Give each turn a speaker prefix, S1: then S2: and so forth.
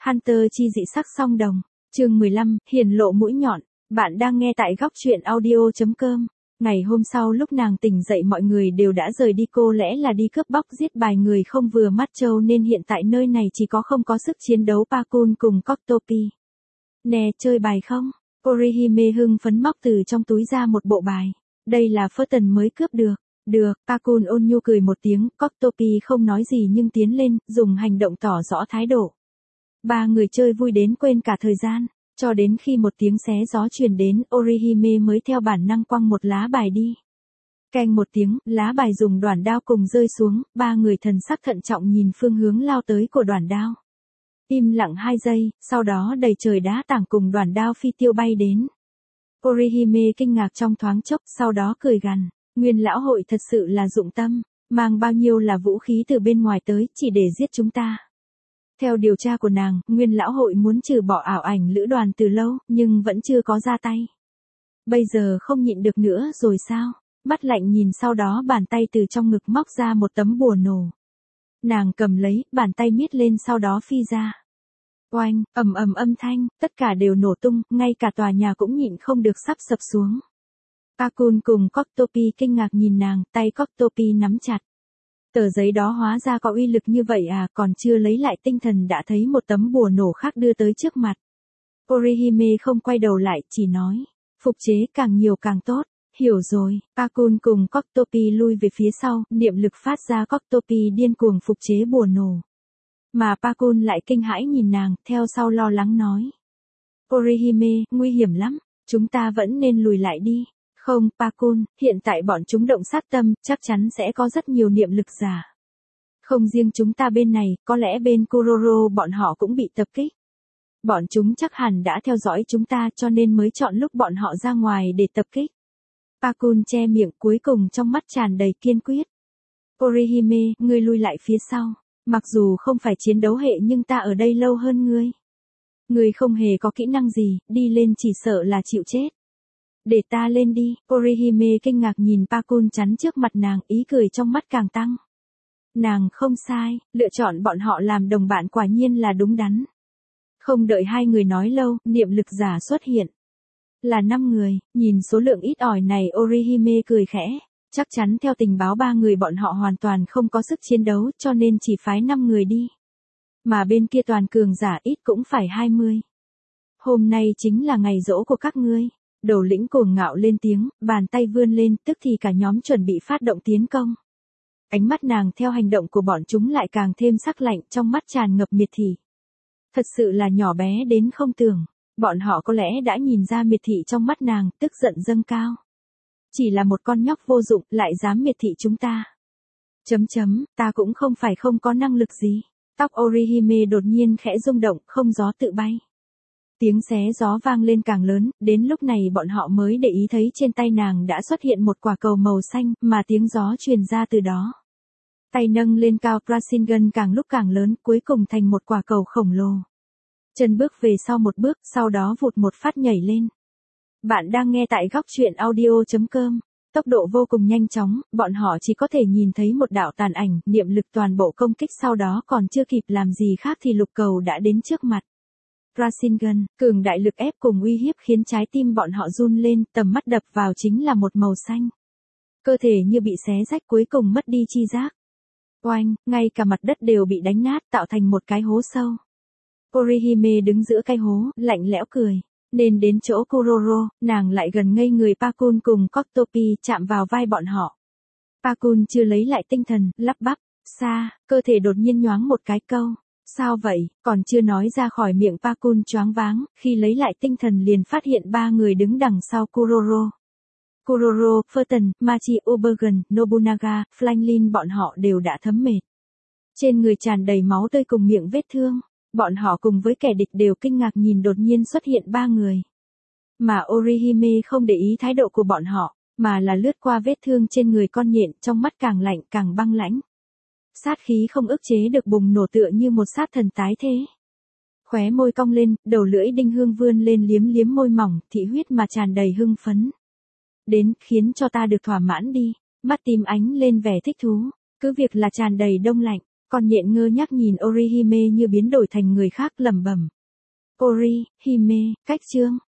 S1: Hunter chi dị sắc song đồng. Chương 15, hiển lộ mũi nhọn. Bạn đang nghe tại góc truyện audio.com. Ngày hôm sau lúc nàng tỉnh dậy mọi người đều đã rời đi, cô lẽ là đi cướp bóc giết bài người không vừa mắt châu nên hiện tại nơi này chỉ có không có sức chiến đấu Pakun cùng Koktopi. Nè, chơi bài không? Orihime hưng phấn móc từ trong túi ra một bộ bài. Đây là Fulton mới cướp được. Được, Pakun ôn nhu cười một tiếng, Koktopi không nói gì nhưng tiến lên, dùng hành động tỏ rõ thái độ. Ba người chơi vui đến quên cả thời gian, cho đến khi một tiếng xé gió truyền đến, Orihime mới theo bản năng quăng một lá bài đi. Keng một tiếng, lá bài dùng đoản đao cùng rơi xuống, ba người thần sắc thận trọng nhìn phương hướng lao tới của đoản đao. Im lặng 2 giây, sau đó đầy trời đá tảng cùng đoản đao phi tiêu bay đến. Orihime kinh ngạc trong thoáng chốc, sau đó cười gằn, Nguyên lão hội thật sự là dụng tâm, mang bao nhiêu là vũ khí từ bên ngoài tới, chỉ để giết chúng ta. Theo điều tra của nàng, Nguyên lão hội muốn trừ bỏ ảo ảnh lữ đoàn từ lâu, nhưng vẫn chưa có ra tay. Bây giờ không nhịn được nữa rồi sao? Mắt lạnh nhìn, sau đó bàn tay từ trong ngực móc ra một tấm bùa nổ. Nàng cầm lấy, bàn tay miết lên sau đó phi ra. Oanh, ầm ầm âm thanh, tất cả đều nổ tung, ngay cả tòa nhà cũng nhịn không được sắp sập xuống. Pakun cùng Koktopi kinh ngạc nhìn nàng, tay Koktopi nắm chặt. Tờ giấy đó hóa ra có uy lực như vậy à, còn chưa lấy lại tinh thần đã thấy một tấm bùa nổ khác đưa tới trước mặt. Orihime không quay đầu lại, chỉ nói, phục chế càng nhiều càng tốt, hiểu rồi. Pakun cùng Koktopi lui về phía sau, niệm lực phát ra, Koktopi điên cuồng phục chế bùa nổ. Mà Pakun lại kinh hãi nhìn nàng, theo sau lo lắng nói. Orihime, nguy hiểm lắm, chúng ta vẫn nên lùi lại đi. Không, Pakun, hiện tại bọn chúng động sát tâm, chắc chắn sẽ có rất nhiều niệm lực giả. Không riêng chúng ta bên này, có lẽ bên Kuroro bọn họ cũng bị tập kích. Bọn chúng chắc hẳn đã theo dõi chúng ta cho nên mới chọn lúc bọn họ ra ngoài để tập kích. Pakun che miệng, cuối cùng trong mắt tràn đầy kiên quyết. Orihime, ngươi lui lại phía sau. Mặc dù không phải chiến đấu hệ nhưng ta ở đây lâu hơn ngươi. Ngươi không hề có kỹ năng gì, đi lên chỉ sợ là chịu chết. Để ta lên đi, Orihime kinh ngạc nhìn Pakun chắn trước mặt nàng, ý cười trong mắt càng tăng. Nàng không sai, lựa chọn bọn họ làm đồng bạn quả nhiên là đúng đắn. Không đợi hai người nói lâu, niệm lực giả xuất hiện. Là 5 người, nhìn số lượng ít ỏi này Orihime cười khẽ. Chắc chắn theo tình báo 3 người bọn họ hoàn toàn không có sức chiến đấu cho nên chỉ phái 5 người đi. Mà bên kia toàn cường giả ít cũng phải 20. Hôm nay chính là ngày giỗ của các ngươi. Đầu lĩnh cuồng ngạo lên tiếng, bàn tay vươn lên, tức thì cả nhóm chuẩn bị phát động tiến công. Ánh mắt nàng theo hành động của bọn chúng lại càng thêm sắc lạnh, trong mắt tràn ngập miệt thị. Thật sự là nhỏ bé đến không tưởng, bọn họ có lẽ đã nhìn ra miệt thị trong mắt nàng, tức giận dâng cao. Chỉ là một con nhóc vô dụng, lại dám miệt thị chúng ta. Ta cũng không phải không có năng lực gì. Tóc Orihime đột nhiên khẽ rung động, không gió tự bay. Tiếng xé gió vang lên càng lớn, đến lúc này bọn họ mới để ý thấy trên tay nàng đã xuất hiện một quả cầu màu xanh, mà tiếng gió truyền ra từ đó. Tay nâng lên cao, Rasengan càng lúc càng lớn, cuối cùng thành một quả cầu khổng lồ. Chân bước về sau một bước, sau đó vụt một phát nhảy lên. Bạn đang nghe tại góc truyện audio.com. Tốc độ vô cùng nhanh chóng, bọn họ chỉ có thể nhìn thấy một đạo tàn ảnh, niệm lực toàn bộ công kích, sau đó còn chưa kịp làm gì khác thì lục cầu đã đến trước mặt. Rasengan, cường đại lực ép cùng uy hiếp khiến trái tim bọn họ run lên, tầm mắt đập vào chính là một màu xanh. Cơ thể như bị xé rách, cuối cùng mất đi chi giác. Oanh, ngay cả mặt đất đều bị đánh nát, tạo thành một cái hố sâu. Orihime đứng giữa cái hố, lạnh lẽo cười. Nên đến chỗ Kuroro, nàng lại gần ngây người Pakun cùng Koktopi, chạm vào vai bọn họ. Pakun chưa lấy lại tinh thần, lắp bắp, cơ thể đột nhiên nhoáng một cái, câu. Sao vậy, còn chưa nói ra khỏi miệng Pakun choáng váng, khi lấy lại tinh thần liền phát hiện 3 người đứng đằng sau Kuroro. Kuroro, Fulton, Machi Obergen, Nobunaga, Franklin bọn họ đều đã thấm mệt. Trên người tràn đầy máu tươi cùng miệng vết thương. Bọn họ cùng với kẻ địch đều kinh ngạc nhìn đột nhiên xuất hiện 3 người. Mà Orihime không để ý thái độ của bọn họ, mà là lướt qua vết thương trên người con nhện, trong mắt càng lạnh càng băng lãnh. Sát khí không ức chế được bùng nổ tựa như một sát thần tái thế. Khóe môi cong lên, đầu lưỡi đinh hương vươn lên liếm liếm môi mỏng, thị huyết mà tràn đầy hưng phấn. Đến, khiến cho ta được thỏa mãn đi, mắt tím ánh lên vẻ thích thú, cứ việc là tràn đầy đông lạnh. Con nhện ngơ nhác nhìn Orihime như biến đổi thành người khác lẩm bẩm. Orihime, cách chương.